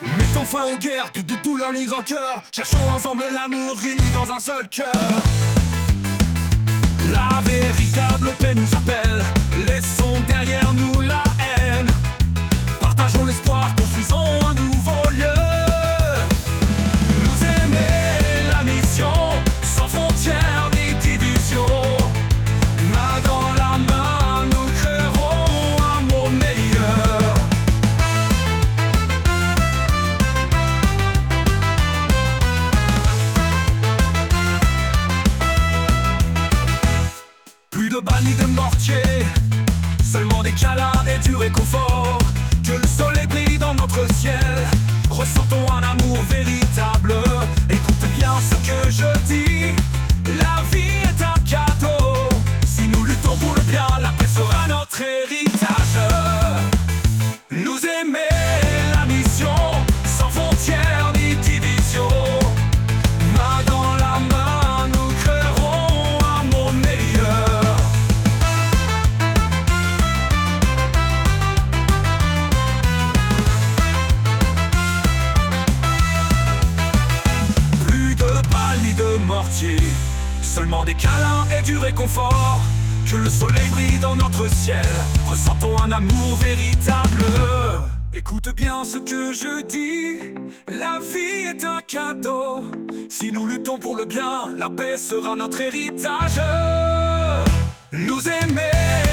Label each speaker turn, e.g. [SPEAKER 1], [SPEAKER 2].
[SPEAKER 1] Mettons fin aux guerres, que de douleur ni rancœur. Cherchons ensemble l'amour uni dans un seul cœur. La véritable paix nous appelle. Laissons derrière nous la haine. Partageons l'espoir, construisons un nouveau lieu. Nous aimer la mission, sans frontières ni division. Main dans la main, nous créerons un monde meilleur. Plus de balles ni de mortier, seulement des câlins et du réconfort. Que le soleil brille dans notre ciel, ressentons un amour véritable. Écoute bien ce que je dis, la vie est un cadeau. Si nous luttons pour le bien, la paix sera notre héritage. Nous aimer la mission, sans frontières ni division. Main dans la main, nous créerons un monde meilleur. Plus de balles ni de mortier, seulement des câlins et du réconfort. Que le soleil brille dans notre ciel, ressentons un amour véritable. Écoute bien ce que je dis, la vie est un cadeau. Si nous luttons pour le bien, la paix sera notre héritage. Nous aimer